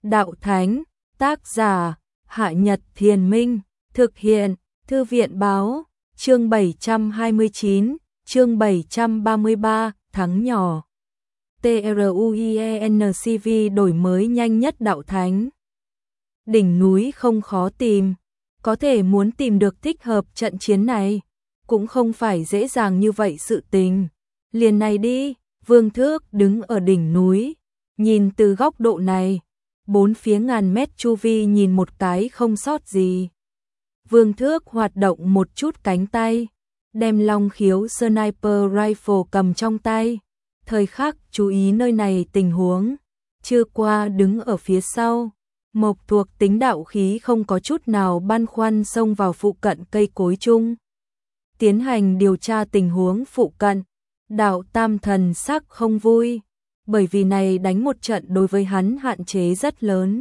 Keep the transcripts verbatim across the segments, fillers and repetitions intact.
Đạo Thánh, tác giả, Hạ Nhật Thiền Minh, thực hiện, Thư viện Báo, chương bảy trăm hai mươi chín, chương bảy trăm ba mươi ba, thắng nhỏ. TRUIENCV đổi mới nhanh nhất Đạo Thánh. Đỉnh núi không khó tìm, có thể muốn tìm được thích hợp trận chiến này, cũng không phải dễ dàng như vậy sự tình. Liền này đi, Vương Thước đứng ở đỉnh núi, nhìn từ góc độ này, bốn phía ngàn mét chu vi nhìn một cái không sót gì. Vương Thước hoạt động một chút cánh tay, đem long khiếu sniper rifle cầm trong tay, thời khắc chú ý nơi này tình huống. Chưa qua đứng ở phía sau, Mộc thuộc tính đạo khí không có chút nào băn khoăn xông vào phụ cận cây cối chung, tiến hành điều tra tình huống phụ cận. Đạo Tam thần sắc không vui, bởi vì này đánh một trận đối với hắn hạn chế rất lớn.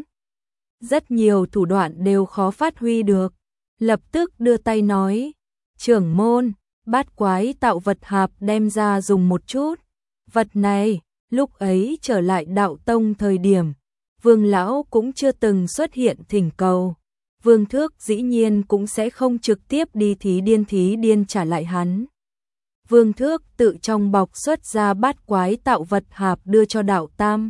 Rất nhiều thủ đoạn đều khó phát huy được, lập tức đưa tay nói, trưởng môn, bát quái tạo vật hạp đem ra dùng một chút. Vật này, lúc ấy trở lại đạo tông thời điểm, Vương Lão cũng chưa từng xuất hiện thỉnh cầu. Vương Thước dĩ nhiên cũng sẽ không trực tiếp đi thí điên thí điên trả lại hắn. Vương Thước tự trong bọc xuất ra bát quái tạo vật hạp đưa cho Đạo Tam.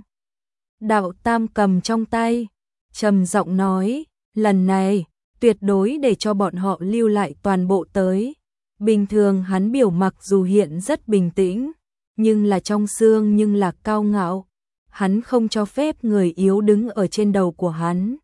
Đạo Tam cầm trong tay, trầm giọng nói, lần này, tuyệt đối để cho bọn họ lưu lại toàn bộ tới. Bình thường hắn biểu mặc dù hiện rất bình tĩnh, nhưng là trong xương nhưng là cao ngạo. Hắn không cho phép người yếu đứng ở trên đầu của hắn.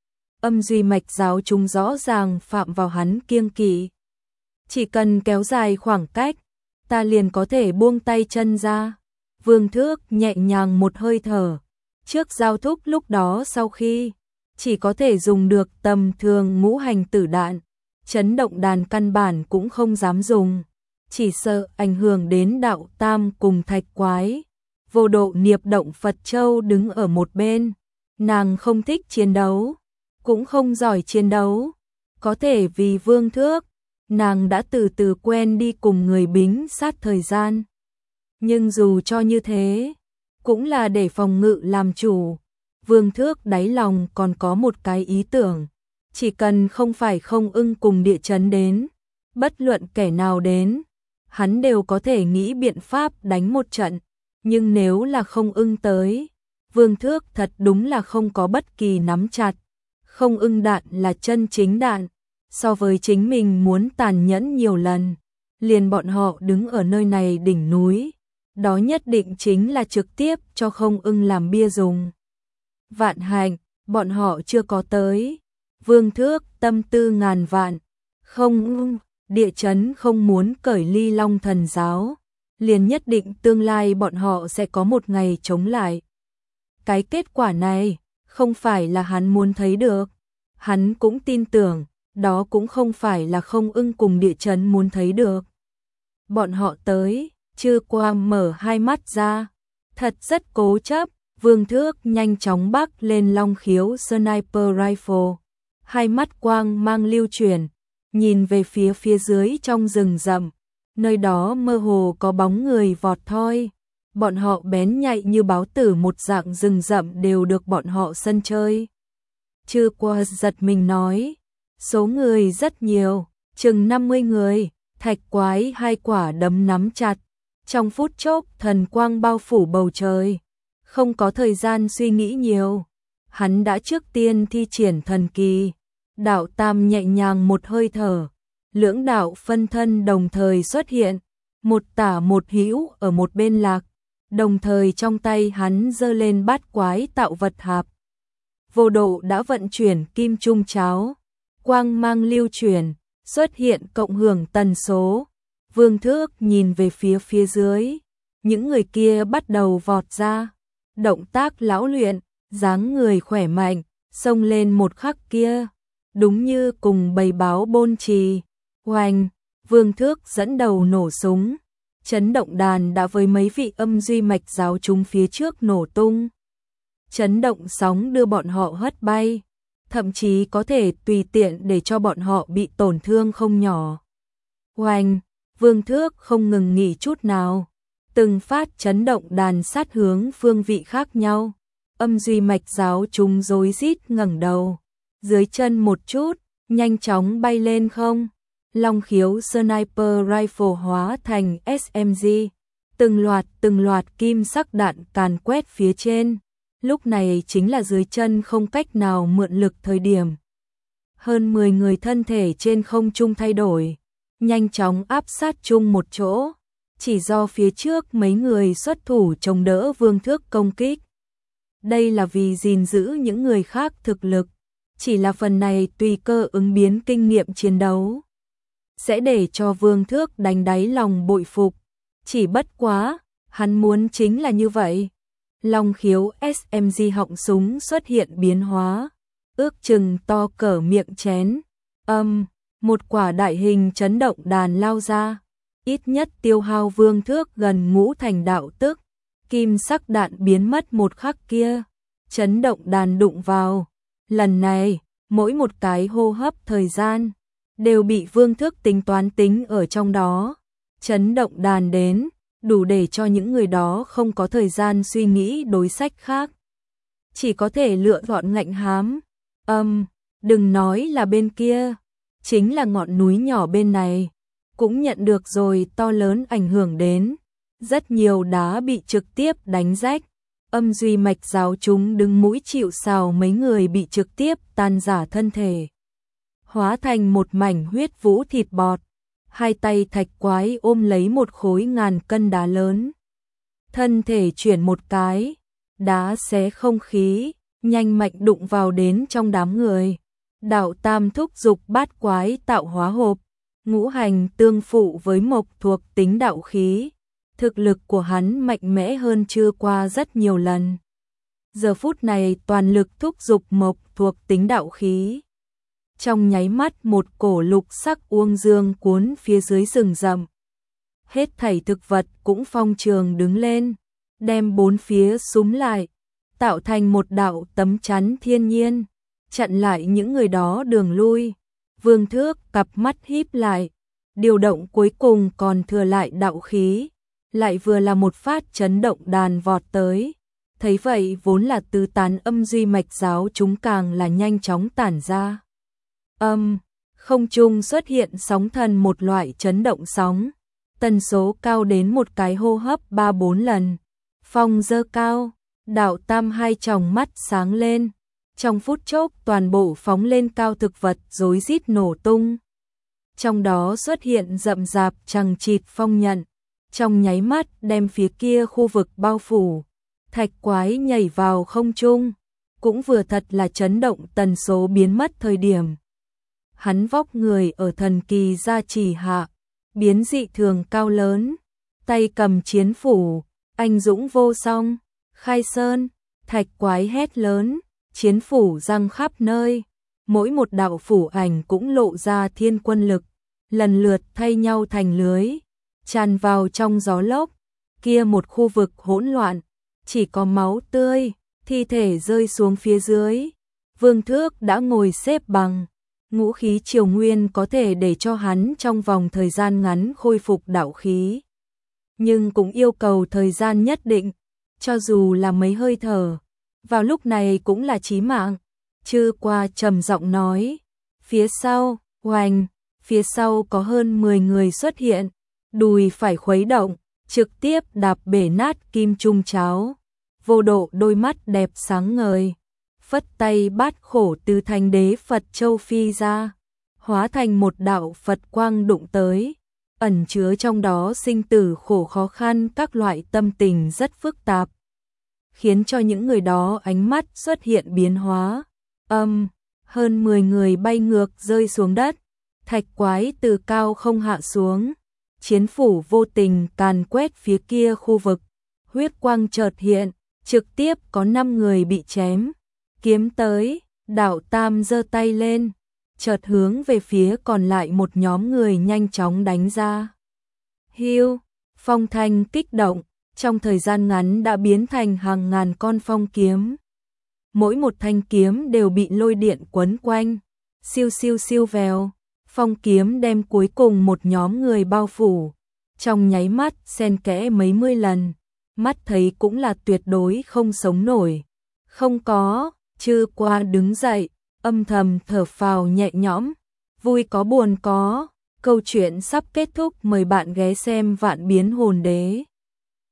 Âm duy mạch giáo chúng rõ ràng phạm vào hắn kiêng kỵ. Chỉ cần kéo dài khoảng cách, ta liền có thể buông tay chân ra. Vương Thước nhẹ nhàng một hơi thở, trước giao thúc lúc đó sau khi, chỉ có thể dùng được tầm thường ngũ hành tử đạn, chấn động đàn căn bản cũng không dám dùng, chỉ sợ ảnh hưởng đến Đạo Tam cùng Thạch Quái. Vô độ niệm động Phật Châu đứng ở một bên, nàng không thích chiến đấu, cũng không giỏi chiến đấu, có thể vì Vương Thước, nàng đã từ từ quen đi cùng người bính sát thời gian. Nhưng dù cho như thế, cũng là để phòng ngự làm chủ. Vương Thước đáy lòng còn có một cái ý tưởng, chỉ cần không phải Không Ưng cùng địa chấn đến, bất luận kẻ nào đến, hắn đều có thể nghĩ biện pháp đánh một trận. Nhưng nếu là Không Ưng tới, Vương Thước thật đúng là không có bất kỳ nắm chặt. Không Ưng đạn là chân chính đạn, so với chính mình muốn tàn nhẫn nhiều lần. Liền bọn họ đứng ở nơi này đỉnh núi, đó nhất định chính là trực tiếp cho Không Ưng làm bia dùng. Vạn hạnh, bọn họ chưa có tới. Vương Thước tâm tư ngàn vạn, Không Ưng, địa chấn không muốn cởi ly Long Thần giáo, liền nhất định tương lai bọn họ sẽ có một ngày chống lại. Cái kết quả này, không phải là hắn muốn thấy được. Hắn cũng tin tưởng, đó cũng không phải là Không Ưng cùng địa chấn muốn thấy được. Bọn họ tới, Chư Quang mở hai mắt ra, thật rất cố chấp. Vương Thước nhanh chóng bắc lên long khiếu sniper rifle, hai mắt quang mang lưu chuyển, nhìn về phía phía dưới trong rừng rậm. Nơi đó mơ hồ có bóng người vọt thoi, bọn họ bén nhạy như báo tử, một dạng rừng rậm đều được bọn họ sân chơi. Chư Qua giật mình nói, số người rất nhiều, chừng năm mươi người. Thạch Quái hai quả đấm nắm chặt, trong phút chốc thần quang bao phủ bầu trời, không có thời gian suy nghĩ nhiều, hắn đã trước tiên thi triển thần kỳ. Đạo Tam nhẹ nhàng một hơi thở, lưỡng đạo phân thân đồng thời xuất hiện, một tả một hữu ở một bên lạc, đồng thời trong tay hắn giơ lên bát quái tạo vật hạp. Vô độ đã vận chuyển kim trung cháo, quang mang lưu chuyển, xuất hiện cộng hưởng tần số. Vương Thước nhìn về phía phía dưới, những người kia bắt đầu vọt ra, động tác lão luyện, dáng người khỏe mạnh, xông lên một khắc kia, đúng như cùng bầy báo bôn trì. Oanh, Vương Thước dẫn đầu nổ súng, chấn động đàn đã với mấy vị âm duy mạch giáo chúng phía trước nổ tung. Chấn động sóng đưa bọn họ hất bay, thậm chí có thể tùy tiện để cho bọn họ bị tổn thương không nhỏ. Oanh, Vương Thước không ngừng nghỉ chút nào, từng phát chấn động đàn sát hướng phương vị khác nhau, Âm duy mạch giáo chúng rối rít ngẩng đầu, dưới chân một chút, nhanh chóng bay lên không. Long khiếu sniper rifle hóa thành ét em giê, từng loạt từng loạt kim sắc đạn càn quét phía trên. Lúc này chính là dưới chân không cách nào mượn lực thời điểm. Hơn mười người thân thể trên không trung thay đổi, nhanh chóng áp sát chung một chỗ, chỉ do phía trước mấy người xuất thủ chống đỡ Vương Thước công kích. Đây là vì gìn giữ những người khác thực lực, chỉ là phần này tùy cơ ứng biến kinh nghiệm chiến đấu, sẽ để cho Vương Thước đánh đáy lòng bội phục. Chỉ bất quá, hắn muốn chính là như vậy. Long khiếu ét em giê họng súng xuất hiện biến hóa, ước chừng to cỡ miệng chén. Âm, một quả đại hình chấn động đàn lao ra, ít nhất tiêu hao Vương Thước gần ngũ thành đạo tức. Kim sắc đạn biến mất một khắc kia, chấn động đàn đụng vào. Lần này, mỗi một cái hô hấp thời gian đều bị Vương Thước tính toán tính ở trong đó. Chấn động đàn đến, đủ để cho những người đó không có thời gian suy nghĩ đối sách khác, chỉ có thể lựa chọn ngạnh hám. Âm, um, đừng nói là bên kia, chính là ngọn núi nhỏ bên này cũng nhận được rồi to lớn ảnh hưởng đến. Rất nhiều đá bị trực tiếp đánh rách. Âm duy mạch giáo chúng đứng mũi chịu sào, mấy người bị trực tiếp tan rã thân thể, hóa thành một mảnh huyết vũ thịt bọt. Hai tay thạch quái ôm lấy một khối ngàn cân đá lớn, thân thể chuyển một cái, đá xé không khí, nhanh mạnh đụng vào đến trong đám người. Đạo tam thúc dục bát quái tạo hóa hộp, ngũ hành tương phụ với mộc thuộc tính đạo khí. Thực lực của hắn mạnh mẽ hơn chưa qua rất nhiều lần. Giờ phút này toàn lực thúc dục mộc thuộc tính đạo khí. Trong nháy mắt một cổ lục sắc uông dương cuốn phía dưới rừng rậm. Hết thảy thực vật cũng phong trường đứng lên, đem bốn phía súm lại, tạo thành một đạo tấm chắn thiên nhiên, chặn lại những người đó đường lui. Vương Thước cặp mắt híp lại, điều động cuối cùng còn thừa lại đạo khí, lại vừa là một phát chấn động đàn vọt tới. Thấy vậy vốn là tứ tán âm duy mạch giáo chúng càng là nhanh chóng tản ra. Âm, không trung xuất hiện sóng thần, một loại chấn động sóng, tần số cao đến một cái hô hấp ba bốn lần. Phong dơ cao, đạo tam hai tròng mắt sáng lên, trong phút chốc toàn bộ phóng lên cao thực vật rối rít nổ tung. Trong đó xuất hiện rậm rạp chằng chịt phong nhận, trong nháy mắt đem phía kia khu vực bao phủ. Thạch quái nhảy vào không trung, cũng vừa thật là chấn động tần số biến mất thời điểm. Hắn vóc người ở thần kỳ gia trì hạ, biến dị thường cao lớn, tay cầm chiến phủ, anh dũng vô song, khai sơn. Thạch quái hét lớn, chiến phủ răng khắp nơi, mỗi một đạo phủ ảnh cũng lộ ra thiên quân lực, lần lượt thay nhau thành lưới, tràn vào trong gió lốc. Kia một khu vực hỗn loạn, chỉ có máu tươi, thi thể rơi xuống phía dưới. Vương Thước đã ngồi xếp bằng, ngũ khí triều nguyên có thể để cho hắn trong vòng thời gian ngắn khôi phục đạo khí, nhưng cũng yêu cầu thời gian nhất định, cho dù là mấy hơi thở, vào lúc này cũng là chí mạng. Chư qua trầm giọng nói, phía sau, oanh, phía sau có hơn mười người xuất hiện, đùi phải khuấy động, trực tiếp đạp bể nát kim trung cháo. Vô Độ đôi mắt đẹp sáng ngời, phất tay bát khổ từ thành đế Phật châu phi ra, hóa thành một đạo Phật quang đụng tới, ẩn chứa trong đó sinh tử khổ khó khăn các loại tâm tình rất phức tạp, khiến cho những người đó ánh mắt xuất hiện biến hóa. Âm, hơn mười người bay ngược rơi xuống đất, thạch quái từ cao không hạ xuống, chiến phủ vô tình càn quét phía kia khu vực, huyết quang chợt hiện, trực tiếp có năm người bị chém. Kiếm tới, đạo tam giơ tay lên, chợt hướng về phía còn lại một nhóm người nhanh chóng đánh ra. Hiu, phong thanh kích động, trong thời gian ngắn đã biến thành hàng ngàn con phong kiếm. Mỗi một thanh kiếm đều bị lôi điện quấn quanh, siêu siêu siêu vèo, phong kiếm đem cuối cùng một nhóm người bao phủ, trong nháy mắt xen kẽ mấy mươi lần, mắt thấy cũng là tuyệt đối không sống nổi. Không có, Chư Qua đứng dậy, âm thầm thở phào nhẹ nhõm, vui có buồn có, câu chuyện sắp kết thúc, mời bạn ghé xem Vạn Biến Hồn Đế.